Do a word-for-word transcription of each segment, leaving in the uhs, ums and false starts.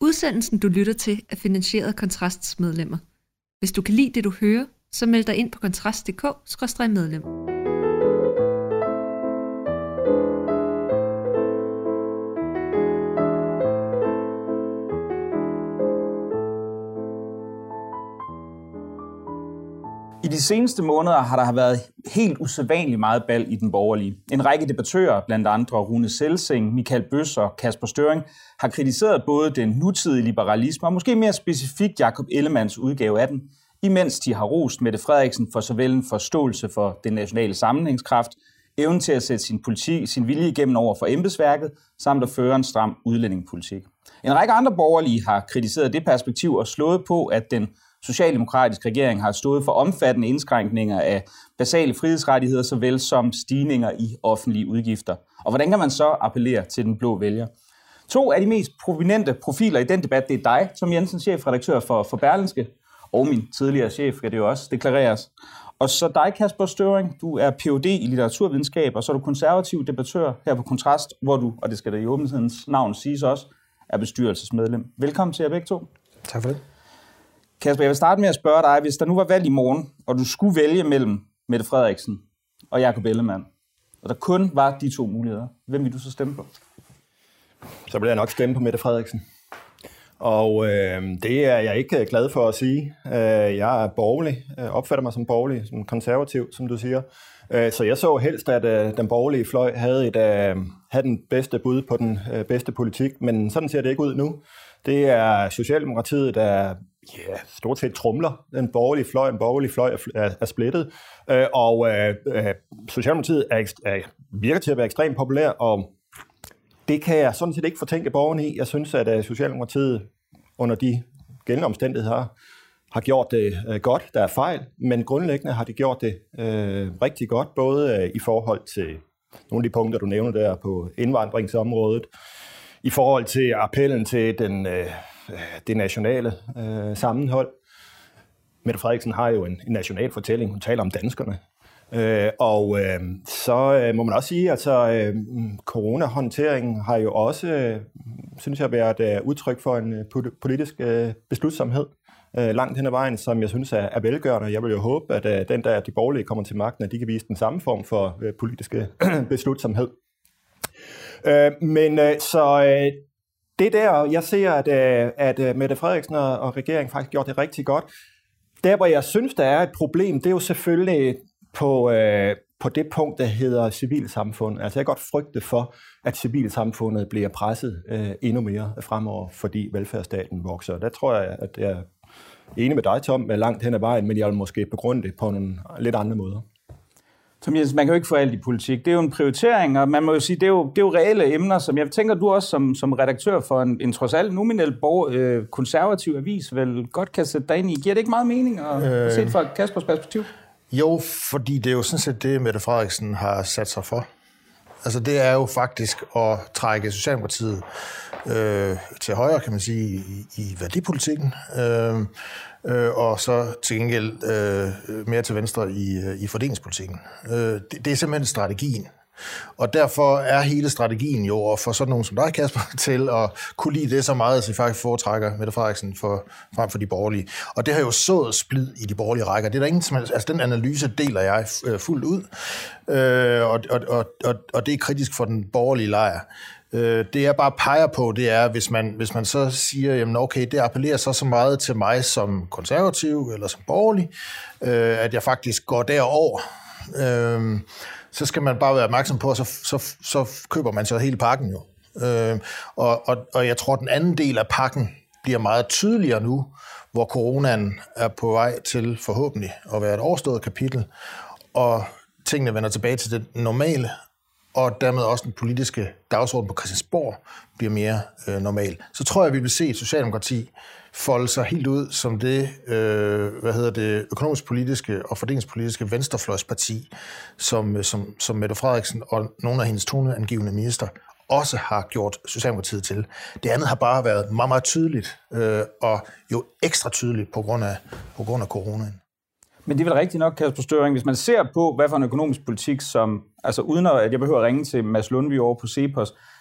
Udsendelsen, du lytter til, er finansieret af Kontrasts medlemmer. Hvis du kan lide det, du hører, så meld dig ind på kontrast punktum d k skråstreg medlem. I de seneste måneder har der været helt usædvanligt meget bal i den borgerlige. En række debattører, blandt andre Rune Selsing, Michael Bøs og Kasper Støring, har kritiseret både den nutidige liberalisme og måske mere specifikt Jakob Ellemanns udgave af den, imens de har rost Mette Frederiksen for såvel en forståelse for den nationale sammenhængskraft, evnen til at sætte sin, politik, sin vilje igennem over for embedsværket, samt at føre en stram udlændingepolitik. En række andre borgerlige har kritiseret det perspektiv og slået på, at den socialdemokratiske regering har stået for omfattende indskrænkninger af basale frihedsrettigheder, såvel som stigninger i offentlige udgifter. Og hvordan kan man så appellere til den blå vælger? To af de mest prominente profiler i den debat, det er dig, Tom Jensen, chefredaktør for, for Berlingske, og min tidligere chef, skal det jo også deklareres. Og så dig, Kasper Støring, du er P H D i litteraturvidenskab, og så er du konservativ debattør her på Kontrast, hvor du, og det skal der i åbenhedens navn siges også, er bestyrelsesmedlem. Velkommen til jer begge to. Tak for det. Kasper, jeg vil starte med at spørge dig, hvis der nu var valg i morgen, og du skulle vælge mellem Mette Frederiksen og Jakob Ellemann, og der kun var de to muligheder, hvem vil du så stemme på? Så vil jeg nok stemme på Mette Frederiksen. Og øh, det er jeg ikke glad for at sige. Jeg er borgerlig, opfatter mig som borgerlig, som konservativ, som du siger. Så jeg så helst, at den borgerlige fløj havde, et, havde den bedste bud på den bedste politik, men sådan ser det ikke ud nu. Det er Socialdemokratiet, der ja, stort set trumler. Den borgerlige fløj, en borgerlig fløj er, er splittet. Og øh, Socialdemokratiet er, er, virker til at være ekstremt populær, og det kan jeg sådan set ikke fortænke borgerne i. Jeg synes, at Socialdemokratiet under de gældende omstændigheder har gjort det øh, godt. Der er fejl, men grundlæggende har de gjort det øh, rigtig godt, både øh, i forhold til nogle af de punkter, du nævner der på indvandringsområdet, i forhold til appellen til den, øh, det nationale øh, sammenhold. Mette Frederiksen har jo en, en national fortælling. Hun taler om danskerne. Øh, og øh, så øh, må man også sige, at altså, øh, coronahåndteringen har jo også, øh, synes jeg, været øh, udtryk for en øh, politisk øh, beslutsomhed øh, langt hen ad vejen, som jeg synes er, er velgørende. Jeg vil jo håbe, at øh, den der de borgerlige kommer til magten, at de kan vise den samme form for øh, politiske beslutsomhed. Øh, men øh, så øh, det der, jeg ser, at, øh, at øh, Mette Frederiksen og, og regeringen faktisk gjort det rigtig godt. Der, hvor jeg synes, der er et problem, det er jo selvfølgelig på, øh, på det punkt, der hedder civilsamfund. Altså jeg kan godt frygte for, at civilsamfundet bliver presset øh, endnu mere fremover, fordi velfærdsstaten vokser. Der tror jeg, at jeg er enig med dig, Tom, langt hen ad vejen, men jeg vil måske begrunde det på nogle lidt andre måder. Tom Jensen, man kan jo ikke få alt i politik. Det er jo en prioritering, og man må jo sige, det er jo, det er jo reelle emner, som jeg tænker, du også som, som redaktør for en, en trods alt nominel borger, øh, konservativ avis vel godt kan sætte dig ind i. Giver det ikke meget mening at øh... se fra Kaspers perspektiv? Jo, fordi det er jo sådan set det, Mette Frederiksen har sat sig for. Altså det er jo faktisk at trække Socialdemokratiet øh, til højre, kan man sige, i, i værdipolitikken, øh, øh, og så til gengæld øh, mere til venstre i, i fordelingspolitikken. Øh, det, det er simpelthen strategien. Og derfor er hele strategien jo for sådan nogen som dig, Kasper, til at kunne lide det så meget, at vi faktisk foretrækker Mette Frederiksen for, frem for de borgerlige. Og det har jo sået splid i de borgerlige rækker. Det er der ingen som helst, altså den analyse deler jeg fuldt ud, øh, og, og, og, og det er kritisk for den borgerlige lejr. Øh, det jeg bare peger på, det er, hvis man, hvis man så siger, jamen okay, det appellerer så så meget til mig som konservativ eller som borgerlig, øh, at jeg faktisk går derover. Øh, så skal man bare være opmærksom på, at så, så, så køber man så hele pakken jo. Øh, og, og, og jeg tror, at den anden del af pakken bliver meget tydeligere nu, hvor coronaen er på vej til forhåbentlig at være et overstået kapitel, og tingene vender tilbage til det normale, og dermed også den politiske dagsorden på Christiansborg bliver mere øh, normal. Så tror jeg, vi vil se et Socialdemokrati folde sig helt ud som det, øh, hvad hedder det, økonomisk-politiske og fordelingspolitiske venstrefløjsparti, som, som, som Mette Frederiksen og nogle af hendes toneangivende minister også har gjort Socialdemokratiet til. Det andet har bare været meget, meget tydeligt, øh, og jo ekstra tydeligt på grund af, på grund af coronaen. Men det er vel rigtigt nok, Kasper Støring, hvis man ser på, hvad for en økonomisk politik, som, altså uden at jeg behøver at ringe til Mads Lundvig over på Cepos,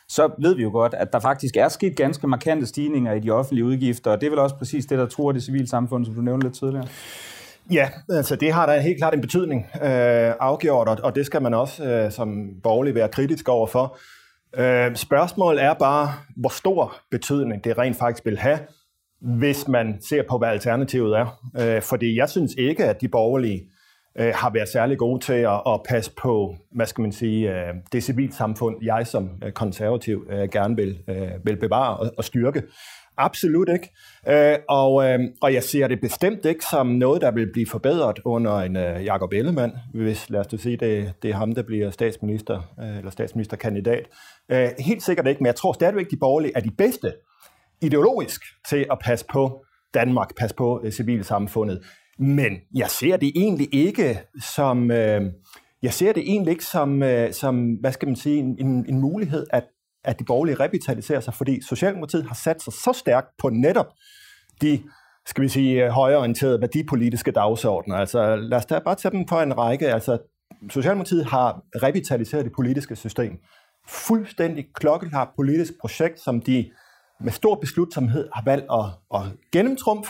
så ved vi jo godt, at der faktisk er sket ganske markante stigninger i de offentlige udgifter, og det er vel også præcis det, der truer det civile samfund, som du nævnte lidt tidligere. Ja, altså det har da helt klart en betydning øh, afgjort, og, og det skal man også øh, som borgerlig være kritisk overfor. Øh, spørgsmålet er bare, hvor stor betydning det rent faktisk vil have, hvis man ser på, hvad alternativet er. Øh, fordi jeg synes ikke, at de borgerlige øh, har været særlig gode til at, at passe på, hvad skal man sige, øh, det civilsamfund, jeg som konservativ øh, gerne vil, øh, vil bevare og, og styrke. Absolut ikke. Øh, og, øh, og jeg ser det bestemt ikke som noget, der vil blive forbedret under en øh, Jakob Ellemann, hvis, lad os sige, det, det er ham, der bliver statsminister øh, eller statsministerkandidat. Øh, helt sikkert ikke, men jeg tror stadigvæk, de borgerlige er de bedste ideologisk til at passe på Danmark, passe på øh, civilsamfundet. Men jeg ser det egentlig ikke som, øh, jeg ser det egentlig ikke som, øh, som hvad skal man sige, en, en, en mulighed, at at de borgerlige revitaliserer sig, fordi Socialdemokratiet har sat sig så stærkt på netop de, skal vi sige, højreorienterede værdipolitiske dagsordner. Altså lad os da bare tage dem på en række. Altså Socialdemokratiet har revitaliseret det politiske system. Fuldstændig klokkeklart politisk projekt, som de med stor beslutsomhed har valgt at, at gennemtrumfe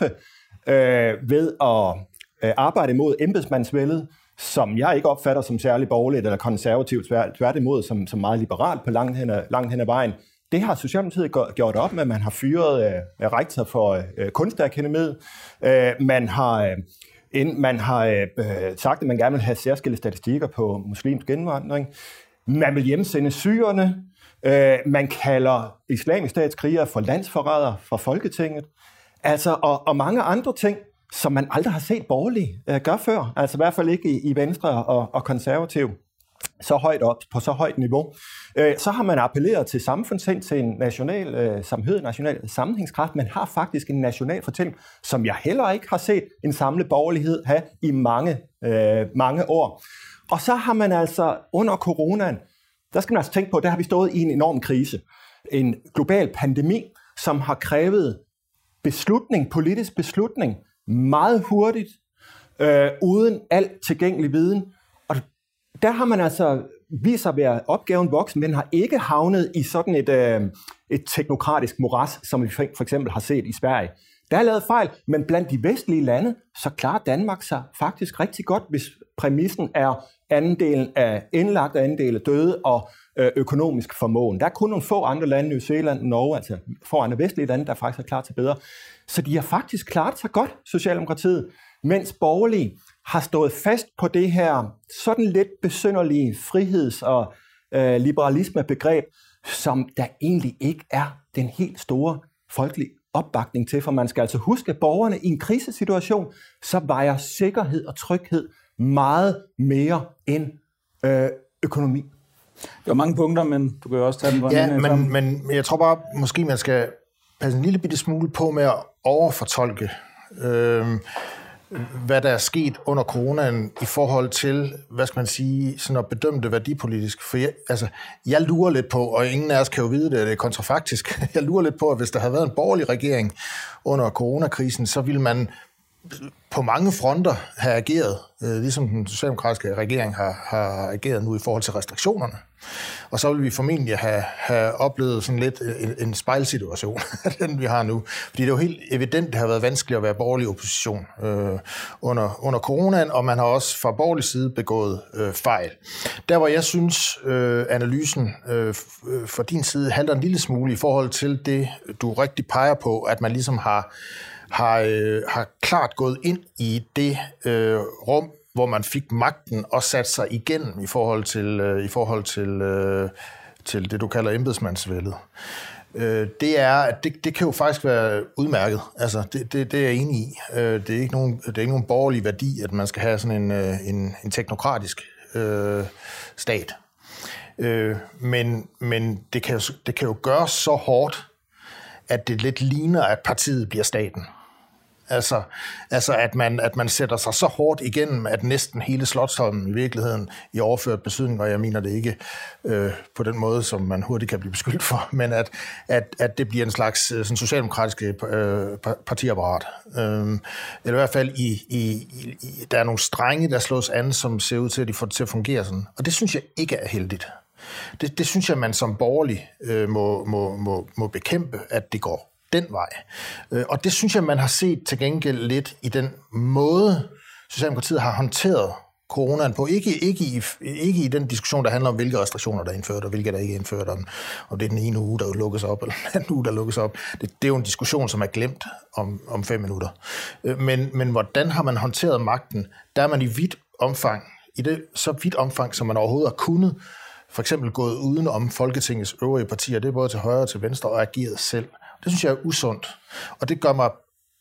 øh, ved at øh, arbejde imod embedsmandsvældet, som jeg ikke opfatter som særlig borgerligt eller konservativt, tværtimod som, som meget liberalt på langt hen, ad, langt hen ad vejen. Det har Socialdemokratiet gjort op med. Man har fyret øh, rektor for øh, Kunstakademiet. Øh, man har, øh, ind, man har øh, sagt, at man gerne vil have særskilte statistikker på muslimsk indvandring. Man vil hjemsende syrerne. Øh, man kalder islamisk statskrigere for landsforrædere fra Folketinget. Altså, og, og mange andre ting, som man aldrig har set borgerlige øh, gøre før. Altså i hvert fald ikke i, i Venstre og, og konservativ så højt op, på så højt niveau. Øh, så har man appelleret til samfundssind, til en national øh, samhed, national sammenhængskraft. Man har faktisk en national fortælling, som jeg heller ikke har set en samlet borgerlighed have i mange, øh, mange år. Og så har man altså under coronaen, der skal man altså tænke på, der har vi stået i en enorm krise. En global pandemi, som har krævet beslutning, politisk beslutning, meget hurtigt, øh, uden alt tilgængelig viden. Og der har man altså vist sig at være opgaven voksen, men har ikke havnet i sådan et, øh, et teknokratisk moras, som vi for eksempel har set i Sverige. Der er lavet fejl, men blandt de vestlige lande, så klarer Danmark sig faktisk rigtig godt, hvis præmissen er andendelen af indlagt og andendelen af døde og øh, økonomisk formåen. Der er kun nogle få andre lande, New Zealand, Norge, altså få andre vestlige lande, der faktisk er klar til bedre. Så de har faktisk klaret sig godt, Socialdemokratiet, mens borgerlige har stået fast på det her sådan lidt besynderlige friheds- og øh, liberalisme-begreb, som der egentlig ikke er den helt store folkelige opbakning til, for man skal altså huske, at borgerne i en krisesituation, så vejer sikkerhed og tryghed meget mere end øh, økonomi. Det var mange punkter, men du kan jo også tage den på ja, en men, men jeg tror bare, måske man skal passe en lille bitte smule på med at overfortolke, øh, hvad der er sket under coronaen i forhold til, hvad skal man sige, sådan at bedømme det værdipolitisk. For jeg, altså, jeg lurer lidt på, og ingen af os kan jo vide det, det er kontrafaktisk, jeg lurer lidt på, at hvis der havde været en borgerlig regering under coronakrisen, så ville man på mange fronter have ageret, øh, ligesom den socialdemokratiske regering har, har ageret nu i forhold til restriktionerne. Og så vil vi formentlig have, have oplevet sådan lidt en, en spejlsituation, den vi har nu. Fordi det er jo helt evident, det har været vanskeligt at være borgerlig opposition øh, under, under coronaen, og man har også fra borgerlig side begået øh, fejl. Der hvor jeg synes, øh, analysen øh, for din side halter en lille smule i forhold til det, du rigtig peger på, at man ligesom har har, øh, har klart gået ind i det øh, rum, hvor man fik magten og sat sig igennem i forhold til, øh, i forhold til, øh, til det, du kalder embedsmandsvældet. Øh, det er, at det, det kan jo faktisk være udmærket. Altså, det, det, det er jeg enig i. Øh, det, er ikke nogen, det er ikke nogen borgerlig værdi, at man skal have sådan en, en, en teknokratisk øh, stat. Øh, men men det, kan jo, det kan jo gøres så hårdt, at det lidt ligner, at partiet bliver staten. Altså, altså at, man, at man sætter sig så hårdt igennem, at næsten hele Slotsholmen i virkeligheden i overført betydning, og jeg mener det ikke øh, på den måde, som man hurtigt kan blive beskyldt for, men at, at, at det bliver en slags sådan socialdemokratisk øh, partiapparat. Øh, eller i hvert fald, i, i, i, der er nogle strenge, der slås an, som ser ud til, at de får det til at fungere sådan. Og det synes jeg ikke er heldigt. Det, det synes jeg, man som borgerlig øh, må, må, må, må bekæmpe, at det går den vej. Øh, og det synes jeg, man har set til gengæld lidt i den måde, Socialdemokratiet har håndteret coronaen på. Ikke, ikke, i, ikke i den diskussion, der handler om, hvilke restriktioner, der er indført, og hvilke der ikke er indført, om, om det er den ene uge, der lukkes op, eller den anden uge, der lukkes op. Det, det er jo en diskussion, som er glemt om, om fem minutter. Men, men hvordan har man håndteret magten? Der er man i vidt omfang, i det så vidt omfang, som man overhovedet har kunnet, for eksempel gået uden om Folketingets øvrige partier, det er både til højre og til venstre, og ageret selv. Det synes jeg er usundt, og det gør mig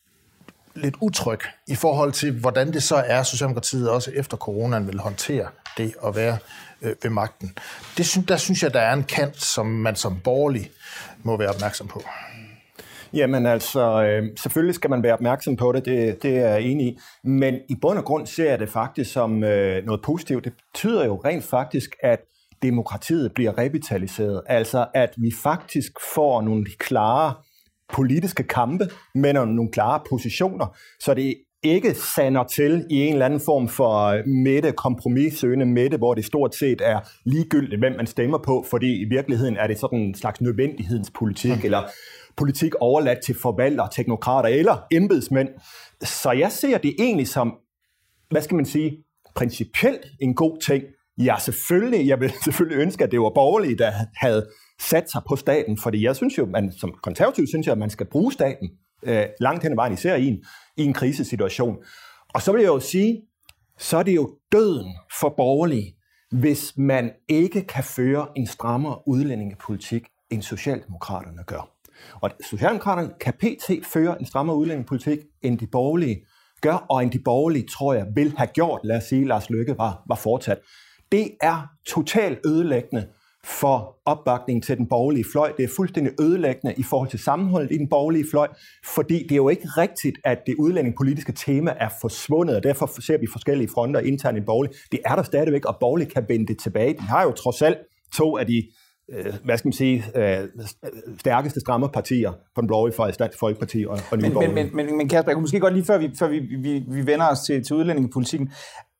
lidt utryg i forhold til, hvordan det så er, Socialdemokratiet også efter coronaen vil håndtere det at være øh, ved magten. Det synes, der synes jeg, der er en kant, som man som borgerlig må være opmærksom på. Jamen altså, øh, selvfølgelig skal man være opmærksom på det, det, det er jeg enig i. Men i bund og grund ser jeg det faktisk som øh, noget positivt. Det betyder jo rent faktisk, at demokratiet bliver revitaliseret. Altså, at vi faktisk får nogle klare politiske kampe med nogle klare positioner, så det ikke sander til i en eller anden form for midte, kompromissøgende midte, hvor det stort set er ligegyldigt, hvem man stemmer på, fordi i virkeligheden er det sådan en slags nødvendighedspolitik, mm. eller politik overladt til forvaltere, teknokrater eller embedsmænd. Så jeg ser det egentlig som, hvad skal man sige, principielt en god ting. Ja, selvfølgelig, jeg vil selvfølgelig ønske, at det var borgerlige, der havde sat sig på staten, fordi jeg synes jo, man som konservativ synes jeg, at man skal bruge staten øh, langt hen ad vejen, især i en, i en krisesituation. Og så vil jeg jo sige, så er det jo døden for borgerlige, hvis man ikke kan føre en strammere udlændingepolitik, end Socialdemokraterne gør. Og Socialdemokraterne kan pt. Føre en strammere udlændingepolitik, end de borgerlige gør, og end de borgerlige, tror jeg, vil have gjort, lad os sige, Lars Løkke var, var fortsat. Det er totalt ødelæggende for opbakningen til den borgerlige fløj. Det er fuldstændig ødelæggende i forhold til sammenholdet i den borgerlige fløj, fordi det er jo ikke rigtigt, at det udlændingepolitiske tema er forsvundet, og derfor ser vi forskellige fronter internt i borgerlig. Det er der stadigvæk, og borgerlig kan vende det tilbage. De har jo trods alt to af de øh, hvad skal man sige, øh, stærkeste strammerpartier på den borgerlige fløj, Dansk Folkeparti og, og Nye Borgerlige. Men, men, men, men Kasper, jeg kunne måske godt lige før vi, før vi, vi, vi vender os til, til udlændingepolitikken,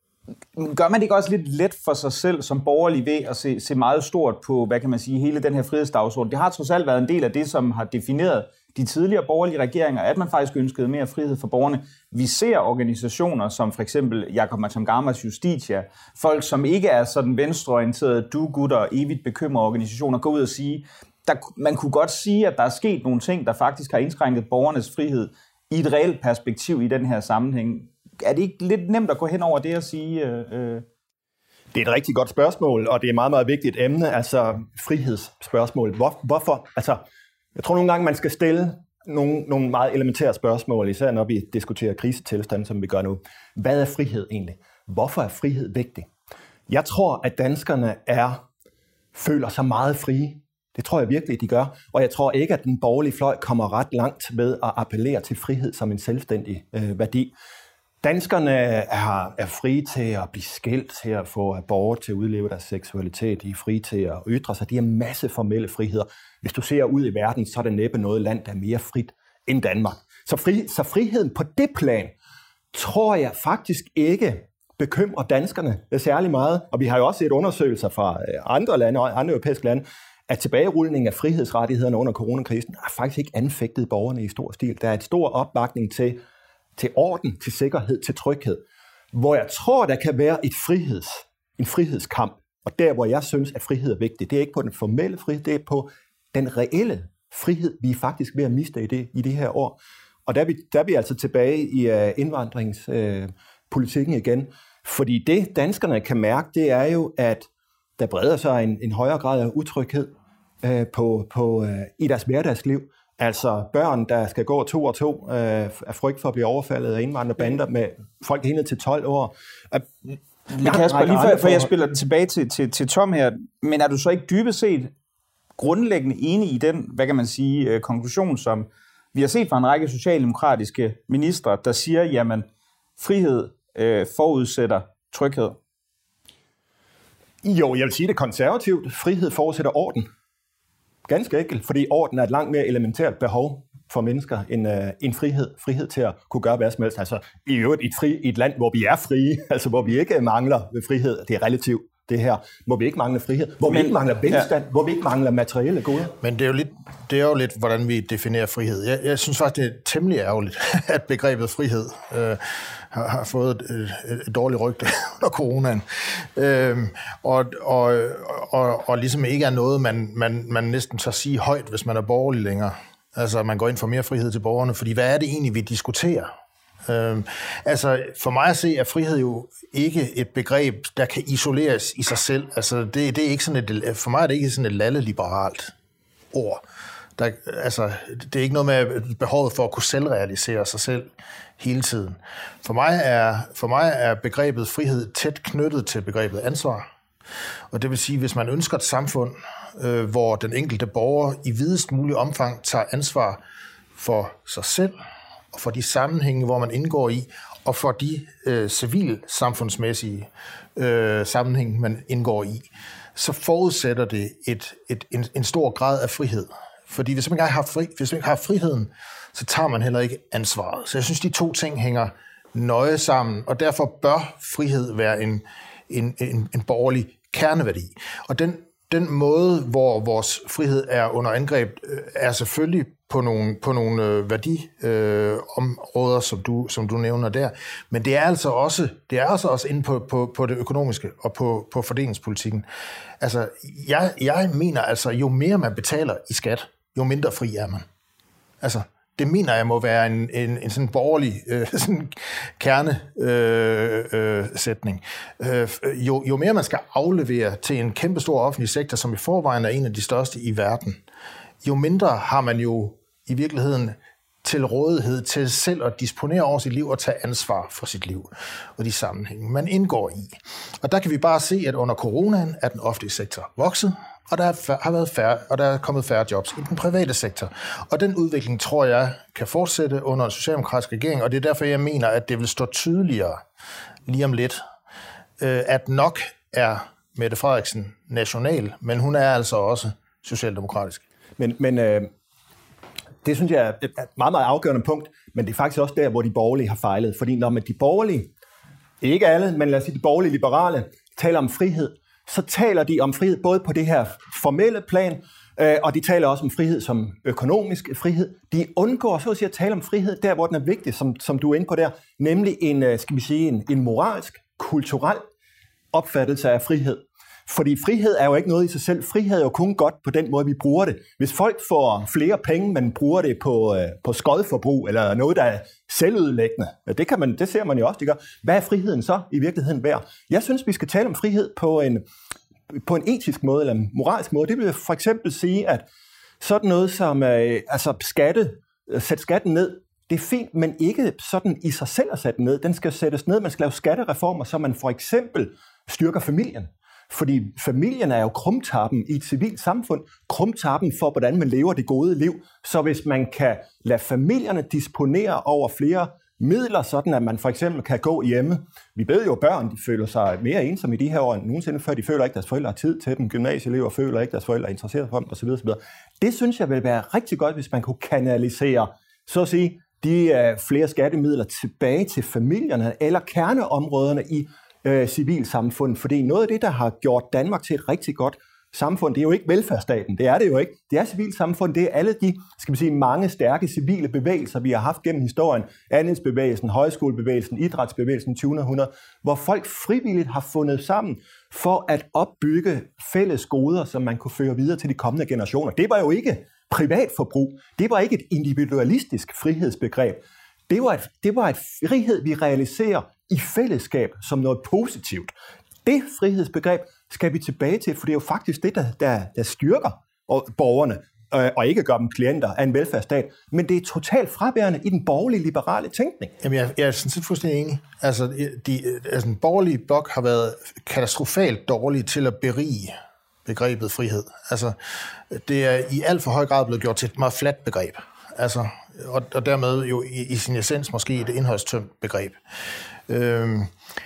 gør man det ikke også lidt let for sig selv som borgerlig ved at se, se meget stort på, hvad kan man sige, hele den her frihedsdagsorden? Det har trods alt været en del af det, som har defineret de tidligere borgerlige regeringer, at man faktisk ønskede mere frihed for borgerne. Vi ser organisationer som for eksempel Jakob Manggamas Justitia, folk som ikke er sådan venstreorienterede, do-good og evigt bekymrede organisationer, gå ud og sige, der, man kunne godt sige, at der er sket nogle ting, der faktisk har indskrænket borgernes frihed i et reelt perspektiv i den her sammenhæng. Er det ikke lidt nemt at gå hen over det at sige? Øh... Det er et rigtig godt spørgsmål, og det er et meget, meget vigtigt emne, altså frihedsspørgsmål. Hvor, hvorfor? Altså, jeg tror nogle gange, man skal stille nogle, nogle meget elementære spørgsmål, især når vi diskuterer krisetilstand, som vi gør nu. Hvad er frihed egentlig? Hvorfor er frihed vigtig? Jeg tror, at danskerne er, føler sig meget frie. Det tror jeg virkelig, de gør. Og jeg tror ikke, at den borgerlige fløj kommer ret langt med at appellere til frihed som en selvstændig øh, værdi. Danskerne er, er frie til at blive skilt, til at få abort, til at udleve deres seksualitet. De er frie til at ytre sig. De har en masse formelle friheder. Hvis du ser ud i verden, så er der næppe noget land, der er mere frit end Danmark. Så, fri, så friheden på det plan, tror jeg faktisk ikke bekymrer danskerne særlig meget. Og vi har jo også set undersøgelser fra andre lande og andre europæiske lande, at tilbagerulningen af frihedsrettighederne under coronakrisen har faktisk ikke anfægtet borgerne i stor stil. Der er et stor opbakning til til orden, til sikkerhed, til tryghed, hvor jeg tror, der kan være et friheds, en frihedskamp, og der, hvor jeg synes, at frihed er vigtig, det er ikke på den formelle frihed, det er på den reelle frihed, vi er faktisk ved at miste i det, i det her år. Og der er vi, der er vi altså tilbage i uh, indvandringspolitikken uh, igen, fordi det, danskerne kan mærke, det er jo, at der breder sig en, en højere grad af utryghed uh, på, på, uh, i deres hverdagsliv. Altså børn, der skal gå to og to øh, af frygt for at blive overfaldet af indvandrerbander med folk helt ned til tolv år. Men Kasper, lige før, for jeg spiller den tilbage til, til, til Tom her, men er du så ikke dybest set grundlæggende enig i den, hvad kan man sige, øh, konklusion, som vi har set fra en række socialdemokratiske ministre, der siger, jamen, frihed øh, forudsætter tryghed? Jo, jeg vil sige det konservativt. Frihed forudsætter orden. Ganske enkelt, fordi orden er et langt mere elementært behov for mennesker end, øh, end frihed. Frihed til at kunne gøre hvad som helst. Altså i øvrigt et, fri, et land, hvor vi er frie, altså hvor vi ikke mangler frihed. Det er relativt det her. Hvor vi ikke mangler frihed, hvor Men, vi ikke mangler velstand, ja. hvor vi ikke mangler materielle goder. Men det er jo lidt, det er jo lidt hvordan vi definerer frihed. Jeg, jeg synes faktisk, det er temmelig ærgerligt, at begrebet frihed øh, har, har fået et, et, et dårligt rygte under coronaen. Øh, og, og, og, og ligesom ikke er noget, man, man, man næsten tør sige højt, hvis man er borgerlig længere. Altså, man går ind for mere frihed til borgerne, fordi hvad er det egentlig, vi diskuterer? Øhm, altså, for mig at se, er frihed jo ikke et begreb, der kan isoleres i sig selv. Altså, det, det er ikke sådan et, for mig er det ikke sådan et lalle-liberalt ord. Der, altså, det er ikke noget med behovet for at kunne selvrealisere sig selv hele tiden. For mig er, for mig er begrebet frihed tæt knyttet til begrebet ansvar. Og det vil sige, hvis man ønsker et samfund, øh, hvor den enkelte borger i videst mulig omfang tager ansvar for sig selv, og for de sammenhænge, hvor man indgår i, og for de øh, civilsamfundsmæssige øh, sammenhænge, man indgår i, så forudsætter det et, et, en, en stor grad af frihed. Fordi hvis man ikke har, fri, hvis man ikke har friheden, så tager man heller ikke ansvaret. Så jeg synes, de to ting hænger nøje sammen, og derfor bør frihed være en, en, en, en borgerlig kerneværdi. Og den, den måde, hvor vores frihed er under angreb, er selvfølgelig på nogle, på nogle øh, værdiområder, øh, som, du, som du nævner der. Men det er altså også, det er altså også inde på, på, på det økonomiske og på, på fordelingspolitikken. Altså, jeg, jeg mener altså, jo mere man betaler i skat, jo mindre fri er man. Altså, det mener jeg må være en, en, en sådan borgerlig øh, sådan kernesætning. Øh, øh, jo, jo mere man skal aflevere til en kæmpestor offentlig sektor, som i forvejen er en af de største i verden, jo mindre har man jo i virkeligheden til rådighed til selv at disponere over sit liv og tage ansvar for sit liv og de sammenhænge, man indgår i. Og der kan vi bare se, at under coronaen er den offentlige sektor vokset, og der har været færre, og der er kommet færre jobs i den private sektor. Og den udvikling, tror jeg, kan fortsætte under en socialdemokratisk regering, og det er derfor, jeg mener, at det vil stå tydeligere lige om lidt, at nok er Mette Frederiksen national, men hun er altså også socialdemokratisk. Men, men øh, det synes jeg er et meget, meget afgørende punkt, men det er faktisk også der, hvor de borgerlige har fejlet. Fordi når man de borgerlige, ikke alle, men lad os sige de borgerlige liberale, taler om frihed, så taler de om frihed både på det her formelle plan, øh, og de taler også om frihed som økonomisk frihed. De undgår så at sige at tale om frihed der, hvor den er vigtig, som, som du er inde på der, nemlig en, skal vi sige, en, en moralsk, kulturel opfattelse af frihed. Fordi frihed er jo ikke noget i sig selv. Frihed er jo kun godt på den måde, vi bruger det. Hvis folk får flere penge, men bruger det på, øh, på skodforbrug, eller noget, der er selvødelæggende, det, kan man, det ser man jo også, det gør. Hvad er friheden så i virkeligheden værd? Jeg synes, vi skal tale om frihed på en, på en etisk måde, eller en moralsk måde. Det vil for eksempel sige, at sådan noget som øh, altså skatte, sætte skatten ned, det er fint, men ikke sådan i sig selv at sætte ned. Den skal sættes ned. Man skal lave skattereformer, så man for eksempel styrker familien. Fordi familien er jo krumtappen i et civilt samfund, krumtappen for, hvordan man lever det gode liv. Så hvis man kan lade familierne disponere over flere midler, sådan at man for eksempel kan gå hjemme. Vi ved jo, at børn de føler sig mere ensomme i de her år end nogensinde før. De føler ikke, at deres forældre har tid til dem. Gymnasieelever føler ikke, at deres forældre er interesseret for dem osv. osv. Det synes jeg vil være rigtig godt, hvis man kunne kanalisere, så at sige, de uh, flere skattemidler tilbage til familierne eller kerneområderne i øh, civilsamfund. Fordi noget af det, der har gjort Danmark til et rigtig godt samfund, det er jo ikke velfærdsstaten. Det er det jo ikke. Det er civilsamfund. Det er alle de, skal vi sige, mange stærke civile bevægelser, vi har haft gennem historien. Andelsbevægelsen, højskolebevægelsen, idrætsbevægelsen tyve hundrede, hvor folk frivilligt har fundet sammen for at opbygge fælles goder, som man kunne føre videre til de kommende generationer. Det var jo ikke privatforbrug. Det var ikke et individualistisk frihedsbegreb. Det var, et, det var et frihed, vi realiserer i fællesskab som noget positivt. Det frihedsbegreb skal vi tilbage til, for det er jo faktisk det, der, der, der styrker borgerne, øh, og ikke gør dem klienter af en velfærdsstat. Men det er totalt fraværende i den borgerlige liberale tænkning. Jamen, jeg, jeg er sådan set fuldstændig enig. Altså, de, altså, den borgerlige blok har været katastrofalt dårlige til at berige begrebet frihed. Altså, det er i alt for høj grad blevet gjort til et meget fladt begreb. Altså, og, og dermed jo i, i sin essens måske et indholdstømt begreb. Øhm,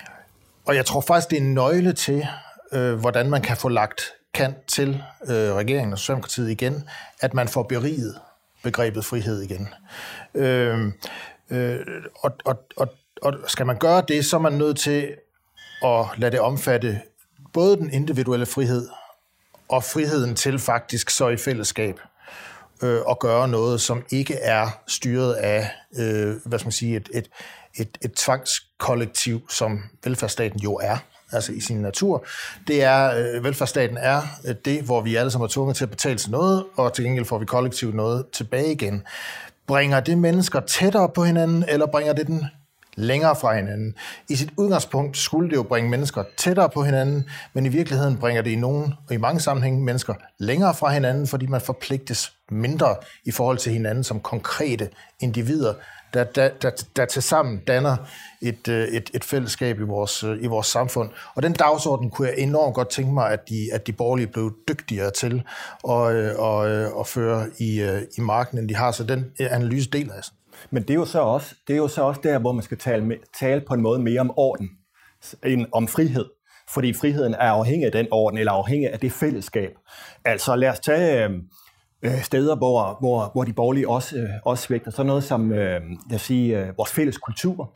og jeg tror faktisk, det er en nøgle til, øh, hvordan man kan få lagt kant til øh, regeringen og Socialdemokratiet igen, at man får beriget begrebet frihed igen. Øhm, øh, og, og, og, og skal man gøre det, så er man nødt til at lade det omfatte både den individuelle frihed og friheden til faktisk så i fællesskab øh, at gøre noget, som ikke er styret af, øh, hvad skal man sige, et, et, et, et tvangskollektiv, som velfærdsstaten jo er, altså i sin natur. Det er, øh, velfærdsstaten er det, hvor vi alle sammen er tvunget til at betale til noget, og til gengæld får vi kollektivt noget tilbage igen. Bringer det mennesker tættere på hinanden, eller bringer det den længere fra hinanden? I sit udgangspunkt skulle det jo bringe mennesker tættere på hinanden, men i virkeligheden bringer det i nogen, og i mange sammenhænge, mennesker længere fra hinanden, fordi man forpligtes mindre i forhold til hinanden som konkrete individer, der, der, der, der tilsammen danner et, et, et fællesskab i vores, i vores samfund. Og den dagsorden kunne jeg enormt godt tænke mig, at de, at de borgerlige blev dygtigere til at, at, at, at føre i, i marken, end de har. Så den analyse deler jeg. Men det er jo så også, det er jo så også der, hvor man skal tale, tale på en måde mere om orden, end om frihed. Fordi friheden er afhængig af den orden, eller afhængig af det fællesskab. Altså lad os tage øh, steder, hvor, hvor, hvor de borgerlige også, øh, også svigter. Så noget som øh, jeg sige, øh, vores fælles kultur.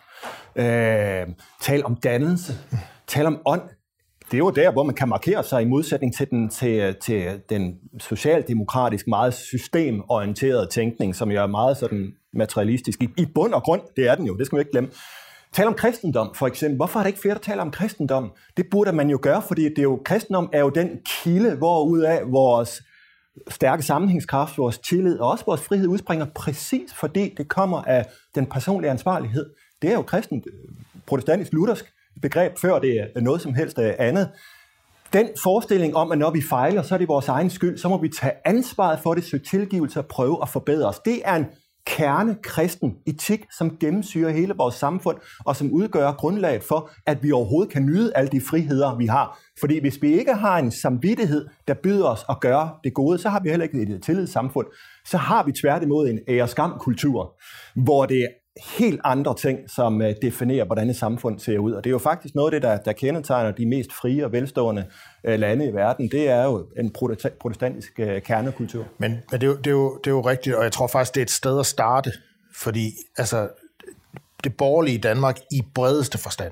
Øh, tale om dannelse. Tale om ånd. Det er jo der, hvor man kan markere sig i modsætning til den, til, til den socialdemokratisk meget systemorienterede tænkning, som jo er meget sådan materialistisk. I, I bund og grund, det er den jo, det skal vi ikke glemme. Tal om kristendom, for eksempel. Hvorfor er der ikke flere, der taler om kristendom? Det burde man jo gøre, fordi det er jo, kristendom er jo den kilde, hvorud af vores stærke sammenhængskraft, vores tillid og også vores frihed udspringer præcis fordi det kommer af den personlige ansvarlighed. Det er jo kristen, protestantisk, luthersk begreb, før det er noget som helst andet. Den forestilling om, at når vi fejler, så er det vores egen skyld, så må vi tage ansvaret for det, søge tilgivelse og prøve at forbedre os. Det er en kernekristen etik, som gennemsyrer hele vores samfund, og som udgør grundlaget for, at vi overhovedet kan nyde alle de friheder, vi har. Fordi hvis vi ikke har en samvittighed, der byder os at gøre det gode, så har vi heller ikke et tillidssamfund. Så har vi tværtimod en ære-skam-kultur, hvor det er helt andre ting, som definerer, hvordan et samfund ser ud. Og det er jo faktisk noget af det, der, der kendetegner de mest frie og velstående lande i verden. Det er jo en protestantisk kernekultur. Men, men det, er jo, det, er jo, det er jo rigtigt, og jeg tror faktisk, det er et sted at starte, fordi altså, det borgerlige Danmark i bredeste forstand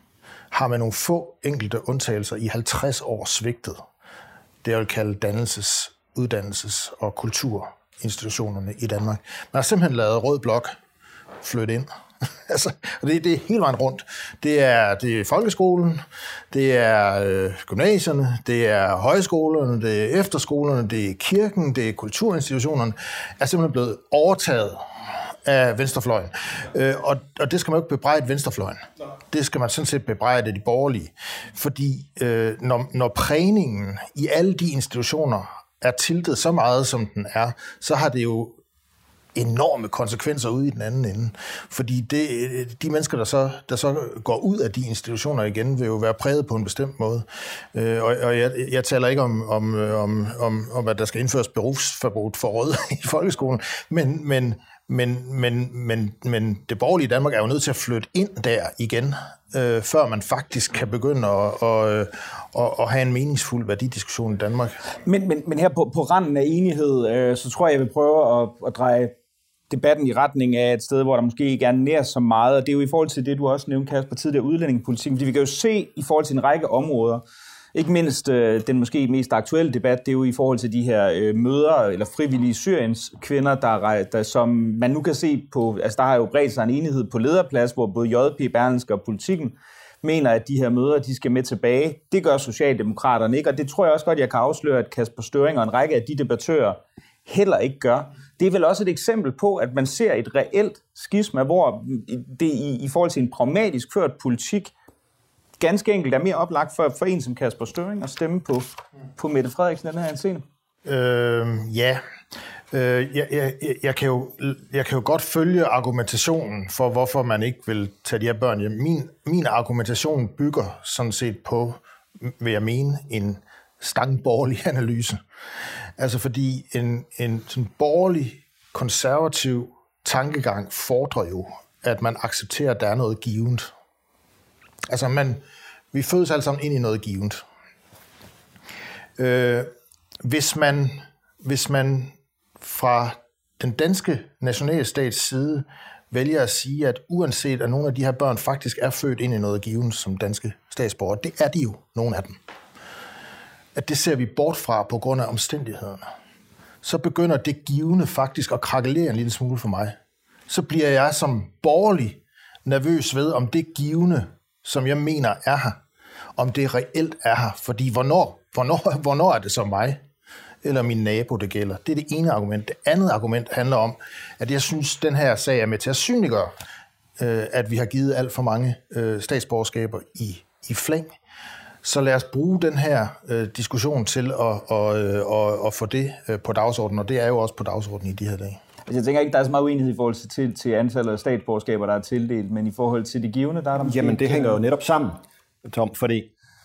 har med nogle få enkelte undtagelser i halvtreds år svigtet det, jeg vil kalde dannelses-, uddannelses- og kulturinstitutionerne i Danmark. Man har simpelthen lavet rød blok flytte ind. altså, det, det er hele vejen rundt. Det er, det er folkeskolen, det er øh, gymnasierne, det er højskolerne, det er efterskolerne, det er kirken, det er kulturinstitutionerne, er simpelthen blevet overtaget af venstrefløjen. Øh, og, og det skal man jo ikke bebrejde venstrefløjen. Det skal man sådan set bebrejde de borgerlige. Fordi øh, når, når prægningen i alle de institutioner er tiltet så meget, som den er, så har det jo enorme konsekvenser ude i den anden ende. Fordi det, de mennesker, der så, der så går ud af de institutioner igen, vil jo være præget på en bestemt måde. Øh, og og jeg, jeg taler ikke om, om, om, om, om, at der skal indføres berufsforbud for rød i folkeskolen, men, men, men, men, men, men det borgerlige Danmark er jo nødt til at flytte ind der igen, øh, før man faktisk kan begynde at, at, at, at have en meningsfuld værdidiskussion i Danmark. Men, men, men her på, på randen af enighed, øh, så tror jeg, jeg vil prøve at, at dreje debatten i retning af et sted, hvor der måske ikke er nær så meget, og det er jo i forhold til det, du også nævnte, Kasper, tidligere udlændingepolitik, fordi vi kan jo se i forhold til en række områder, ikke mindst øh, den måske mest aktuelle debat, det er jo i forhold til de her øh, møder, eller frivillige Syriens kvinder, der, der, som man nu kan se på, altså der har jo bredt sig en enighed på lederplads, hvor både J P, Berlingske og Politikken mener, at de her møder, de skal med tilbage. Det gør Socialdemokraterne ikke, og det tror jeg også godt, jeg kan afsløre, at Kasper Støring og en række af de debattører heller ikke gør. Det er vel også et eksempel på, at man ser et reelt skisma, hvor det i, i forhold til en pragmatisk ført politik ganske enkelt er mere oplagt for, for en som Kasper Støring at stemme på, på Mette Frederiksen den her henseende. Øh, ja, øh, jeg, jeg, jeg, kan jo, jeg kan jo godt følge argumentationen for, hvorfor man ikke vil tage de her børn hjem. Min, min argumentation bygger sådan set på, vil jeg mene, en stangborgerlig analyse. Altså fordi en, en sådan borgerlig, konservativ tankegang fordrer jo, at man accepterer, at der er noget givent. Altså man, vi fødes alle sammen ind i noget givent. Øh, hvis man, hvis man fra den danske nationalstats side vælger at sige, at uanset at nogle af de her børn faktisk er født ind i noget givent som danske statsborgere, det er de jo, nogle af dem. at det ser vi bort fra på grund af omstændighederne, så begynder det givende faktisk at krakelere en lille smule for mig. Så bliver jeg som borgerlig nervøs ved, om det givende, som jeg mener er her, om det reelt er her. Fordi hvornår, hvornår, hvornår er det så mig eller min nabo, det gælder? Det er det ene argument. Det andet argument handler om, at jeg synes, at den her sag er med til at synliggøre, at vi har givet alt for mange statsborgerskaber i, i flæng. Så lad os bruge den her øh, diskussion til at, at, at, at få det øh, på dagsordenen, og det er jo også på dagsordenen i de her dage. Jeg tænker ikke, der er så meget uenighed i forhold til, til antallet af statsborgerskaber, der er tildelt, men i forhold til de givende, der er der måske... Jamen, det hænger jo netop sammen, Tom, fordi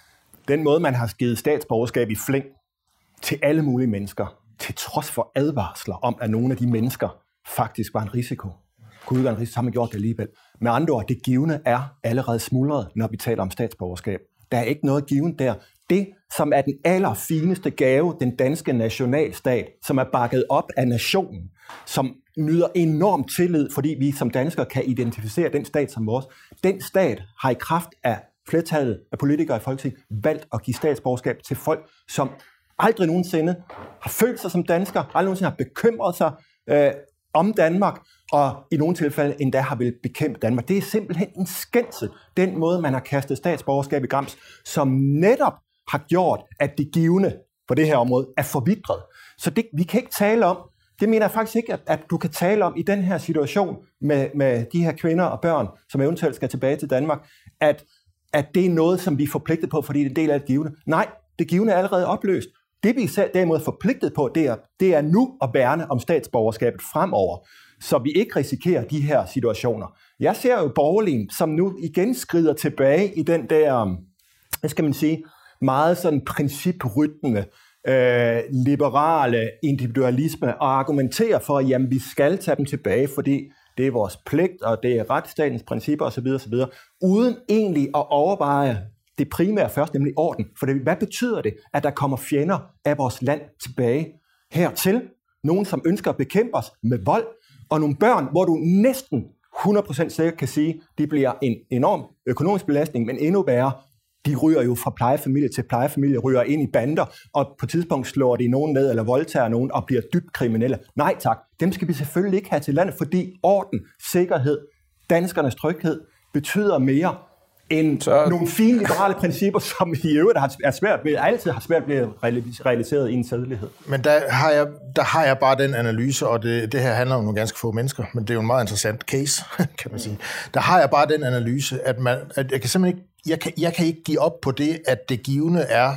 den måde, man har givet statsborgerskab i flæng til alle mulige mennesker, til trods for advarsler om, at nogle af de mennesker faktisk var en risiko, kunne udgøre en risiko, så har man gjort det alligevel. Med andre ord, det givende er allerede smuldret, når vi taler om statsborgerskab. Der er ikke noget givet der. Det, som er den allerfineste gave, den danske nationalstat, som er bakket op af nationen, som nyder enorm tillid, fordi vi som danskere kan identificere den stat som vores. Den stat har i kraft af flertallet af politikere i Folketinget valgt at give statsborgerskab til folk, som aldrig nogensinde har følt sig som danskere, aldrig nogensinde har bekymret sig øh, om Danmark, og i nogle tilfælde endda har vel bekæmpe Danmark. Det er simpelthen en skændsel, den måde, man har kastet statsborgerskab i grams, som netop har gjort, at det givende på det her område er forvitret. Så det, vi kan ikke tale om, det mener jeg faktisk ikke, at, at du kan tale om i den her situation med, med de her kvinder og børn, som eventuelt skal tilbage til Danmark, at, at det er noget, som vi er forpligtet på, fordi det er en del af det givende. Nej, det givende er allerede opløst. Det vi er derimod forpligtet på, det er, det er nu at værne om statsborgerskabet fremover, så vi ikke risikerer de her situationer. Jeg ser jo borgerligen, som nu igen skrider tilbage i den der, hvad skal man sige, meget sådan principryttende, øh, liberale individualisme, og argumenterer for, at jamen, vi skal tage dem tilbage, fordi det er vores pligt, og det er retsstatens principper osv., osv., uden egentlig at overveje det primære først, nemlig orden. For det, hvad betyder det, at der kommer fjender af vores land tilbage hertil? Nogen, som ønsker at bekæmpe os med vold, og nogle børn, hvor du næsten hundrede procent sikkert kan sige, de bliver en enorm økonomisk belastning, men endnu værre, de ryger jo fra plejefamilie til plejefamilie, ryger ind i bander, og på et tidspunkt slår de nogen ned, eller voldtager nogen, og bliver dybt kriminelle. Nej tak, dem skal vi selvfølgelig ikke have til landet, fordi orden, sikkerhed, danskernes tryghed betyder mere end så... nogle fine liberale principper, som i øvrigt er svært ved, altid har svært ved at realiseret i en sædelighed. Men der har jeg, der har jeg bare den analyse, og det, det her handler om nogle ganske få mennesker, men det er jo en meget interessant case, kan man sige. Der har jeg bare den analyse, at, man, at jeg kan simpelthen ikke, jeg kan, jeg kan ikke give op på det, at det givende er,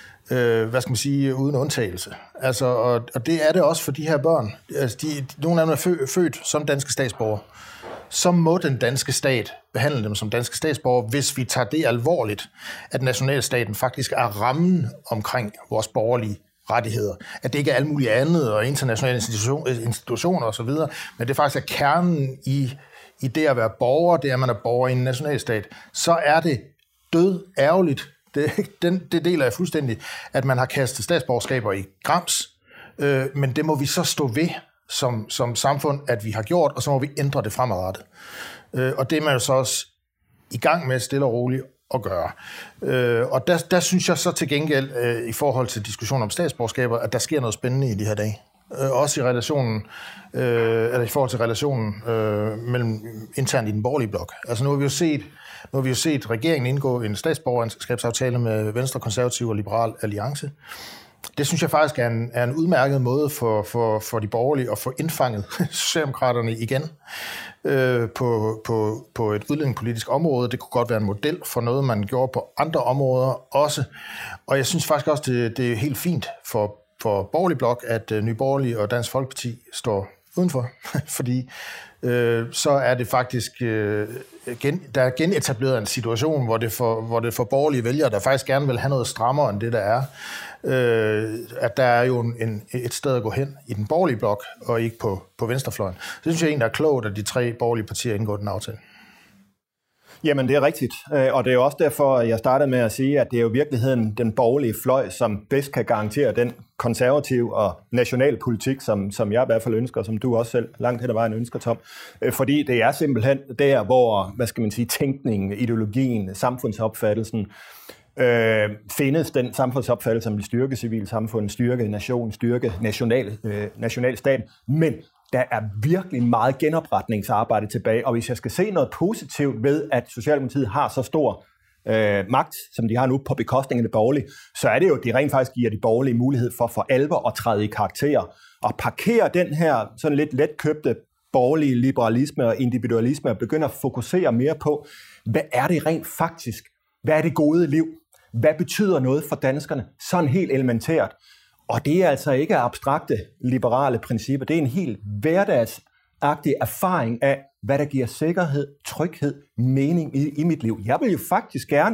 øh, hvad skal man sige, uden undtagelse. Altså, og, og det er det også for de her børn. Altså, de, nogle af dem er fø, født som danske statsborgere. Så må den danske stat behandle dem som danske statsborgere, hvis vi tager det alvorligt, at nationalstaten faktisk er rammen omkring vores borgerlige rettigheder. At det ikke er alt muligt andet og internationale institutioner osv., men det faktisk er kernen i, i det at være borger, det er, at man er borger i en nationalstat. Så er det død ærgerligt, det, den, det deler jeg fuldstændig, at man har kastet statsborgerskaber i grams, øh, men det må vi så stå ved, Som, som samfund, at vi har gjort, og så må vi ændre det fremadrettet. Øh, og det er man jo så også i gang med stille og roligt at gøre. Øh, og der, der synes jeg så til gengæld, øh, i forhold til diskussionen om statsborgerskaber, at der sker noget spændende i de her dage. Øh, også i relationen, øh, eller i forhold til relationen øh, mellem internt i den borgerlige blok. Altså nu har vi jo set, nu har vi jo set regeringen indgå en statsborgerskabsaftale med Venstre, Konservative og Liberal Alliance. Det synes jeg faktisk er en, er en udmærket måde for, for, for de borgerlige at få indfanget socialdemokraterne igen øh, på, på, på et udlændingepolitisk område. Det kunne godt være en model for noget, man gjorde på andre områder også. Og jeg synes faktisk også, det, det er helt fint for, for borgerlig blok, at uh, Nye Borgerlige og Dansk Folkeparti står udenfor. Fordi øh, så er det faktisk, øh, gen, der er genetableret en situation, hvor det, for, hvor det for borgerlige vælgere, der faktisk gerne vil have noget strammere end det, der er, Øh, at der er jo en, et sted at gå hen i den borgerlige blok, og ikke på, på venstrefløjen. Så det synes jeg egentlig er klogt, at de tre borgerlige partier indgår den aftale. Jamen, det er rigtigt. Og det er jo også derfor, at jeg startede med at sige, at det er jo i virkeligheden den borgerlige fløj, som bedst kan garantere den konservative og national politik, som, som jeg i hvert fald ønsker, som du også selv langt hen ad vejen ønsker, Tom. Fordi det er simpelthen der, hvor, hvad skal man sige, tænkningen, ideologien, samfundsopfattelsen, øh, findes den samfundsopfattelse, som vil styrke civilsamfundet, styrke nation, styrke national, øh, nationalstat, men der er virkelig meget genopretningsarbejde tilbage, og hvis jeg skal se noget positivt ved, at Socialdemokratiet har så stor øh, magt, som de har nu på bekostning af det borgerlige, så er det jo, at de rent faktisk giver de borgerlige mulighed for for alvor at træde i karakter og parkere den her sådan lidt letkøbte borgerlige liberalisme og individualisme og begynde at fokusere mere på, hvad er det rent faktisk? Hvad er det gode liv? Hvad betyder noget for danskerne? Sådan helt elementært. Og det er altså ikke abstrakte liberale principper. Det er en helt hverdagsagtig erfaring af, hvad der giver sikkerhed, tryghed, mening i, i mit liv. Jeg vil jo faktisk gerne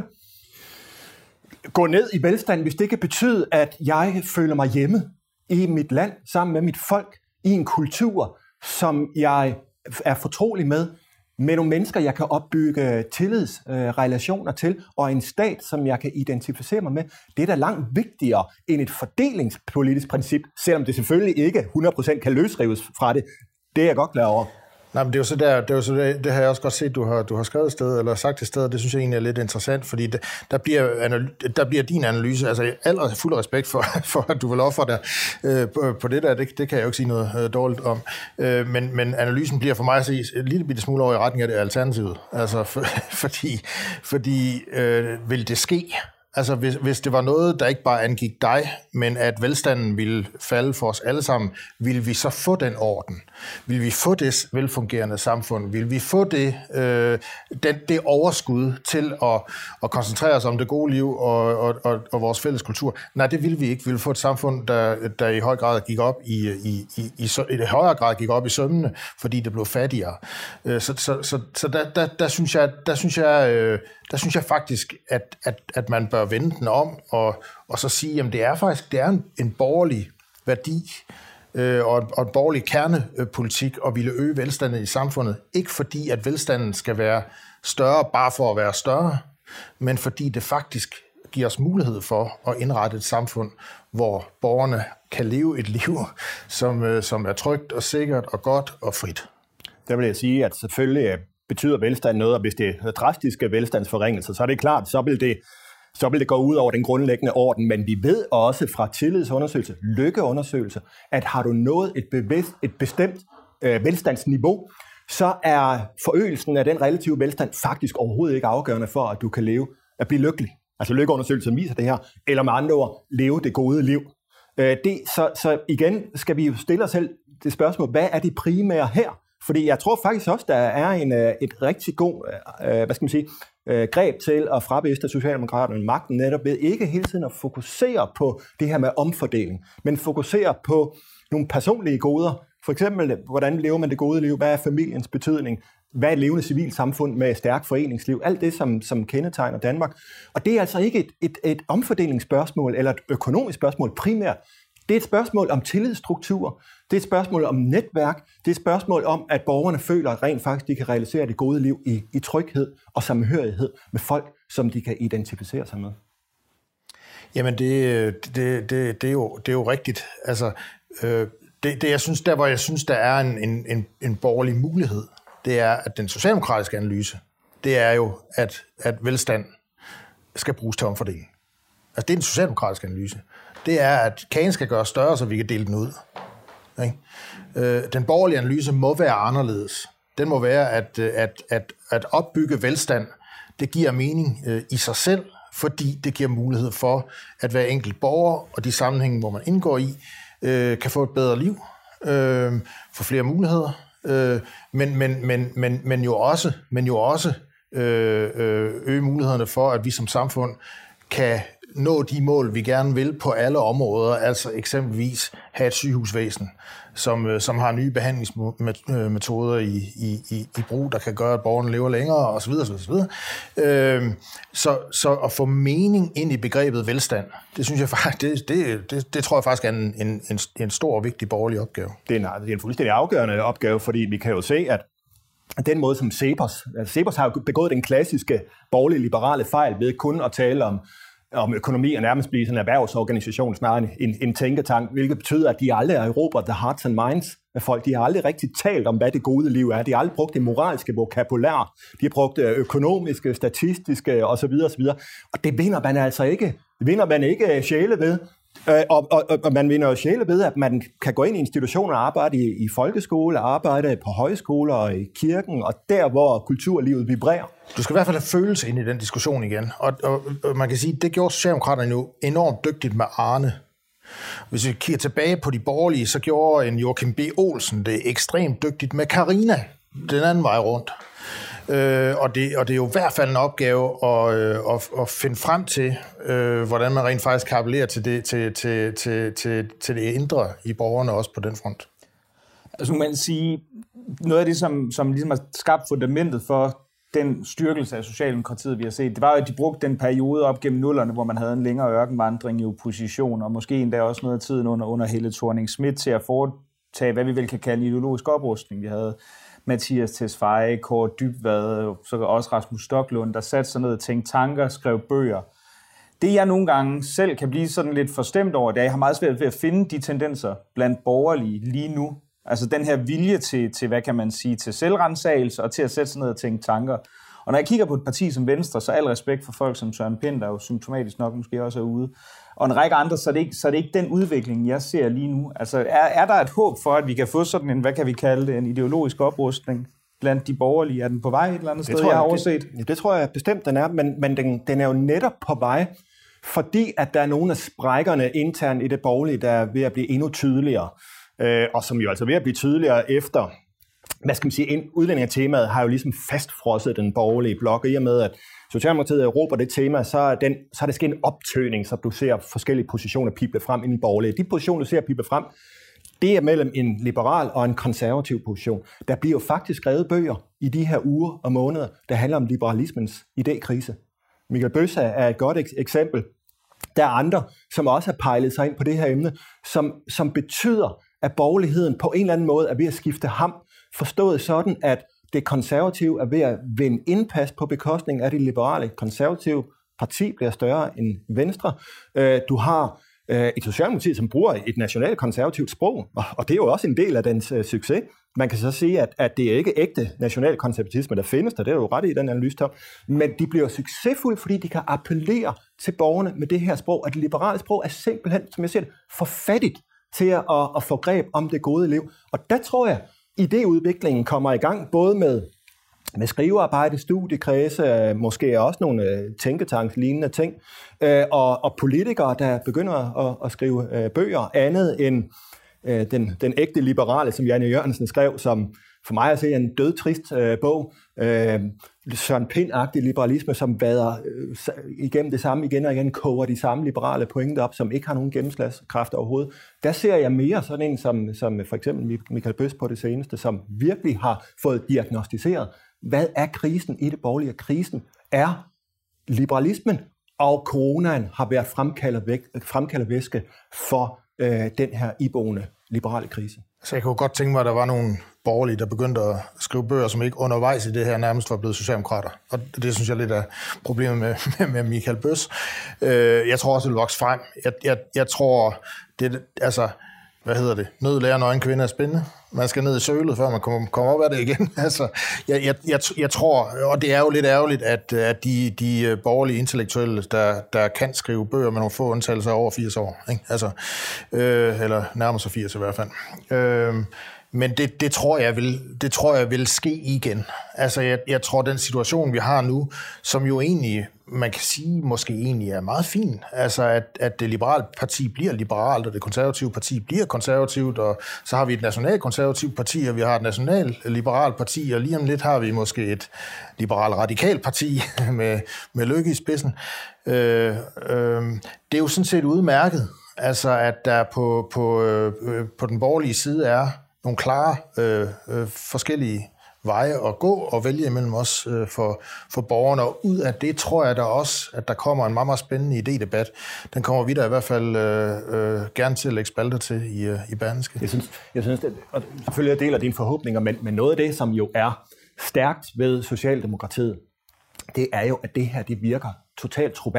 gå ned i velstand, hvis det kan betyde, at jeg føler mig hjemme i mit land, sammen med mit folk, i en kultur, som jeg er fortrolig med, med nogle mennesker, jeg kan opbygge tillidsrelationer øh, til, og en stat, som jeg kan identificere mig med. Det er da langt vigtigere end et fordelingspolitisk princip, selvom det selvfølgelig ikke hundrede procent kan løsrives fra det. Det er jeg godt klar over. Nej, men det er jo så der, det er jo så der, det har jeg også godt set, du har, du har skrevet et sted, eller sagt et sted, og det synes jeg egentlig er lidt interessant, fordi det, der, bliver, der bliver din analyse, altså alt er fuld respekt for, for, at du vil ofre dig øh, på, på det der, det, det kan jeg jo ikke sige noget øh, dårligt om, øh, men, men analysen bliver for mig at se et lille bitte smule over i retning af det alternativet, altså for, fordi, fordi øh, vil det ske? Altså, hvis, hvis det var noget, der ikke bare angik dig, men at velstanden ville falde for os alle sammen, ville vi så få den orden? Vil vi få det velfungerende samfund? Vil vi få det, øh, den, det overskud til at, at koncentrere os om det gode liv og, og, og, og vores fælles kultur? Nej, det ville vi ikke. Vi ville få et samfund, der, der i høj grad gik op i, i, i, i, i højere grad gik op i sømmene, fordi det blev fattigere. Så, så, så, så der, der, der synes jeg, der synes jeg, øh, der synes jeg faktisk, at, at, at man bør vende den om og, og så sige, at det er faktisk det er en, en borgerlig værdi øh, og, og en borgerlig kernepolitik at ville øge velstanden i samfundet. Ikke fordi, at velstanden skal være større bare for at være større, men fordi det faktisk giver os mulighed for at indrette et samfund, hvor borgerne kan leve et liv, som, øh, som er trygt og sikkert og godt og frit. Der vil jeg sige, at selvfølgelig betyder velstand noget, og hvis det er drastiske velstandsforringelser, så er det klart, så vil det, så vil det gå ud over den grundlæggende orden. Men vi ved også fra tillidsundersøgelser, lykkeundersøgelser, at har du nået et, bevidst, et bestemt øh, velstandsniveau, så er forøgelsen af den relative velstand faktisk overhovedet ikke afgørende for, at du kan leve, at blive lykkelig. Altså lykkeundersøgelser viser det her, eller med andre ord, leve det gode liv. Øh, det, så, så igen skal vi jo stille os selv det spørgsmål, hvad er det primære her? Fordi jeg tror faktisk også, der er en, et rigtig god hvad skal man sige, greb til at frabeste Socialdemokraterne magten netop ved ikke hele tiden at fokusere på det her med omfordeling, men fokusere på nogle personlige goder. For eksempel, hvordan lever man det gode liv? Hvad er familiens betydning? Hvad er et levende civilsamfund med stærkt foreningsliv? Alt det, som, som kendetegner Danmark. Og det er altså ikke et, et, et omfordelingsspørgsmål eller et økonomisk spørgsmål primært. Det er et spørgsmål om tillidsstruktur, det er et spørgsmål om netværk, det er et spørgsmål om, at borgerne føler, at rent faktisk de kan realisere det gode liv i, i tryghed og samhørighed med folk, som de kan identificere sig med. Jamen, det, det, det, det, er, jo, det er jo rigtigt. Altså, øh, det, det, jeg synes, der hvor jeg synes, der er en, en, en, en borgerlig mulighed, det er, at den socialdemokratiske analyse, det er jo, at, at velstand skal bruges til omfordeling. Altså, det er den socialdemokratiske analyse. Det er, at kagen skal gøres større, så vi kan dele den ud. Øh, den borgerlige analyse må være anderledes. Den må være, at, at, at, at opbygge velstand, det giver mening øh, i sig selv, fordi det giver mulighed for, at hver enkelt borger og de sammenhænge, hvor man indgår i, øh, kan få et bedre liv, øh, få flere muligheder, øh, men, men, men, men, men jo også, men jo også øh, øge mulighederne for, at vi som samfund kan nå de mål, vi gerne vil på alle områder, altså eksempelvis have et sygehusvæsen, som, som har nye behandlingsmetoder i, i, i, i brug, der kan gøre, at borgerne lever længere, osv. osv. Øh, så, så at få mening ind i begrebet velstand, det synes jeg faktisk, det, det, det, det tror jeg faktisk er en, en, en, en stor og vigtig borgerlig opgave. Det er en, det er en fuldstændig afgørende opgave, fordi vi kan jo se, at den måde som Cepos, altså Cepos har jo begået den klassiske borgerlige liberale fejl ved kun at tale om om økonomi og nærmest blive sådan en erhvervsorganisation snarere end en, en tænketank, hvilket betyder, at de aldrig har erobret the hearts and minds af folk. De har aldrig rigtig talt om, hvad det gode liv er. De har aldrig brugt det moralske vokabulær. De har brugt økonomiske, statistiske osv. osv. Og det vinder man altså ikke. Det vinder man ikke sjæle ved. Og, og, og man vinder jo sjæle ved, at man kan gå ind i institutioner og arbejde i, i folkeskole, arbejde på højskoler og i kirken, og der, hvor kulturlivet vibrerer. Du skal i hvert fald have følelse ind i den diskussion igen. Og, og, og man kan sige, det gjorde Socialdemokraterne jo enormt dygtigt med Arne. Hvis vi kigger tilbage på de borgerlige, så gjorde en Joachim B. Olsen det ekstremt dygtigt med Carina, den anden vej rundt. Øh, og, det, og det er jo i hvert fald en opgave at, øh, at, at finde frem til, øh, hvordan man rent faktisk kan appellere til det, til, til, til, til, til det indre i borgerne også på den front. Altså nu kan man sige, noget af det, som, som ligesom har skabt fundamentet for den styrkelse af Socialdemokratiet, vi har set, det var jo, at de brugte den periode op gennem nullerne, hvor man havde en længere ørkenvandring i opposition, og måske endda også noget af tiden under, under Helle Thorning-Schmidt til at foretage, hvad vi vel kan kalde ideologisk oprustning. Vi havde Mathias Tesfaye, Kåre Dybvad, så også Rasmus Stoklund, der satte sig ned og tænkte tanker, skrev bøger. Det jeg nogle gange selv kan blive sådan lidt forstemt over, det er, at jeg har meget svært ved at finde de tendenser blandt borgerlige lige nu. Altså den her vilje til, til hvad kan man sige, til selvrensagelse og til at sætte sig ned og tænke tanker. Og når jeg kigger på et parti som Venstre, så al respekt for folk som Søren Pind, der jo symptomatisk nok måske også er ude, og en række andre, så er det ikke, så er det ikke den udvikling, jeg ser lige nu. Altså er, er der et håb for, at vi kan få sådan en, hvad kan vi kalde det, en ideologisk oprustning blandt de borgerlige? Er den på vej et eller andet det sted, jeg, jeg har overset? Det, ja, det tror jeg bestemt, den er, men, men den, den er jo netop på vej, fordi at der er nogle af sprækkerne internt i det borgerlige, der er ved at blive endnu tydeligere, øh, og som jo altså ved at blive tydeligere efter, hvad skal man sige, udlændingetemaet har jo ligesom fastfrosset den borgerlige blok, i og med at Socialdemokratiet erobrer det tema, så er, den, så er det sket en optøning, så du ser forskellige positioner pible frem i den borgerlige. De positioner, du ser pible frem, det er mellem en liberal og en konservativ position. Der bliver jo faktisk skrevet bøger i de her uger og måneder, der handler om liberalismens idékrise. Michael Bøsse er et godt eksempel. Der er andre, som også har pejlet sig ind på det her emne, som, som betyder, at borgerligheden på en eller anden måde er ved at skifte ham, forstået sådan, at det konservative er ved at vinde indpas på bekostning af det liberale. Konservative parti bliver større end Venstre. Du har et Socialdemokrati, som bruger et nationalt konservativt sprog, og det er jo også en del af dens succes. Man kan så sige, at, at det er ikke ægte national konservatisme, der findes der. Det er jo ret i den analyse, men de bliver succesfulde, fordi de kan appellere til borgerne med det her sprog. Og det liberale sprog er simpelthen, som jeg siger det, for fattigt til at, at, at få greb om det gode liv. Og der tror jeg, idéudviklingen kommer i gang, både med, med skrivearbejde, studiekredse, måske også nogle tænketankslignende ting, og, og politikere, der begynder at, at skrive bøger, andet end den, den ægte liberale, som Janne Jørgensen skrev, som for mig at se en dødtrist øh, bog. Øh, Søren Pind-agtig liberalisme, som vader øh, igennem det samme igen og igen, koger de samme liberale pointer op, som ikke har nogen gennemslagskraft overhovedet. Der ser jeg mere sådan en som, som for eksempel Michael Bøsse på det seneste, som virkelig har fået diagnostiseret, hvad er krisen i det borgerlige? Krisen er liberalismen, og coronaen har været fremkaldervæske for øh, den her iboende liberale krise. Så jeg kunne godt tænke mig, at der var nogle borgerlige, der begyndte at skrive bøger, som ikke undervejs i det her nærmest var blevet socialdemokrater. Og det synes jeg lidt er problemet med, med, med Michael Bøsse. Øh, jeg tror også, det vil vokse frem. Jeg, jeg, jeg tror, det altså, hvad hedder det? Nød lærer nøgen kvinde er spændende. Man skal ned i sølet, før man kommer, kommer op af det igen. altså, jeg, jeg, jeg, jeg tror, og det er jo lidt ærgerligt, at, at de, de borgerlige intellektuelle, der, der kan skrive bøger med nogle få undtagelser over firs år, ikke? Altså, øh, eller nærmere sig firs i hvert fald. Øh, Men det, det, tror jeg vil, det tror jeg vil ske igen. Altså, jeg, jeg tror, den situation, vi har nu, som jo egentlig, man kan sige, måske egentlig er meget fin. Altså, at, at det liberale parti bliver liberalt, og det konservative parti bliver konservativt, og så har vi et nationalkonservativt parti, og vi har et national-liberalt parti, og lige om lidt har vi måske et liberal-radikalt parti med, med Løkke i spidsen. Øh, øh, det er jo sådan set udmærket, altså, at der på, på, øh, på den borgerlige side er nogle klare øh, øh, forskellige veje at gå og vælge imellem os øh, for, for borgerne. Og ud af det tror jeg da også, at der kommer en meget, meget spændende idédebat. Den kommer vi da i hvert fald øh, øh, gerne til at lægge spalter til i, øh, i Berlingske. Jeg synes, jeg synes det, og selvfølgelig jeg deler dine forhåbninger, men, men noget af det, som jo er stærkt ved Socialdemokratiet, det er jo, at det her det virker totalt troværdigt.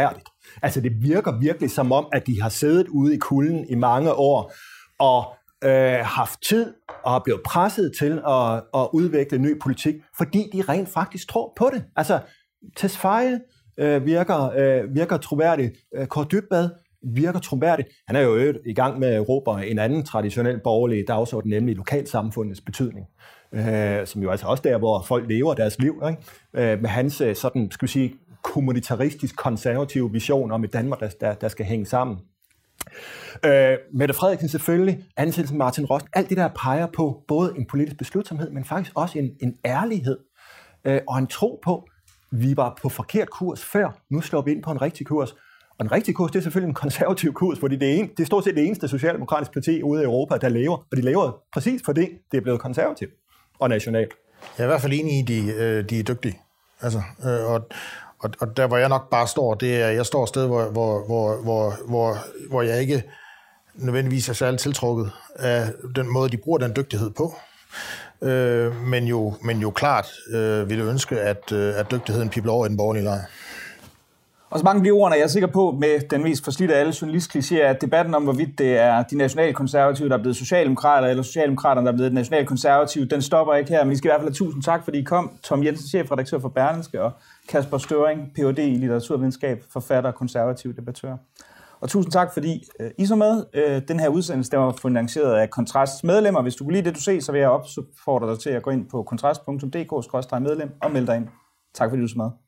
Altså det virker virkelig som om, at de har siddet ude i kulden i mange år og øh, haft tid og er blevet presset til at, at udvikle ny politik, fordi de rent faktisk tror på det. Altså Tesfaye øh, virker, øh, virker troværdigt. Kaare Dybvad virker troværdigt. Han er jo i gang med at erobre en anden traditionel borgerlig dagsorden, nemlig lokalsamfundets betydning. Øh, som jo altså også der, hvor folk lever deres liv, ikke? Øh, med hans sådan, skal vi sige, kommunitaristisk konservative vision om et Danmark, der, der, der skal hænge sammen. Øh, Mette Frederiksen selvfølgelig, ansættelsen Martin Rost, alt det der peger på både en politisk beslutsomhed, men faktisk også en, en ærlighed øh, og en tro på, vi var på forkert kurs før, nu slår vi ind på en rigtig kurs. Og en rigtig kurs, det er selvfølgelig en konservativ kurs, fordi det er, en, det er stort set det eneste socialdemokratiske parti ude i Europa, der lever, og de lever præcis for det, det er blevet konservativt og nationalt. Jeg er i hvert fald enig i, at de, de er dygtige. Altså, og, og, og der, hvor jeg nok bare står, det er, jeg står et sted, hvor, hvor, hvor, hvor, hvor, hvor jeg ikke nødvendigvis er særligt tiltrukket af den måde, de bruger den dygtighed på. Øh, men, jo, men jo klart øh, ville ønske, at, at dygtigheden pibler over i den borgerlige lejr. Og så mange bliver ordene, jeg er sikker på, med den mest forslidte af alle journalistklichéer, at debatten om, hvorvidt det er de nationalkonservative, der er blevet socialdemokrater, eller socialdemokraterne, der er blevet nationalkonservative, den stopper ikke her. Men vi skal i hvert fald have tusind tak, fordi I kom. Tom Jensen, chefredaktør for Berlingske, og Kasper Støring, P H D i litteraturvidenskab, forfatter og konservativ debattør. Og tusind tak, fordi øh, I så med. Øh, den her udsendelse, der var finansieret af Kontrasts medlemmer. Hvis du kunne lide det, du ser, så vil jeg opfordre dig til at gå ind på kontrast punktum d k skråstreg medlem og melde dig ind. Tak fordi du så med.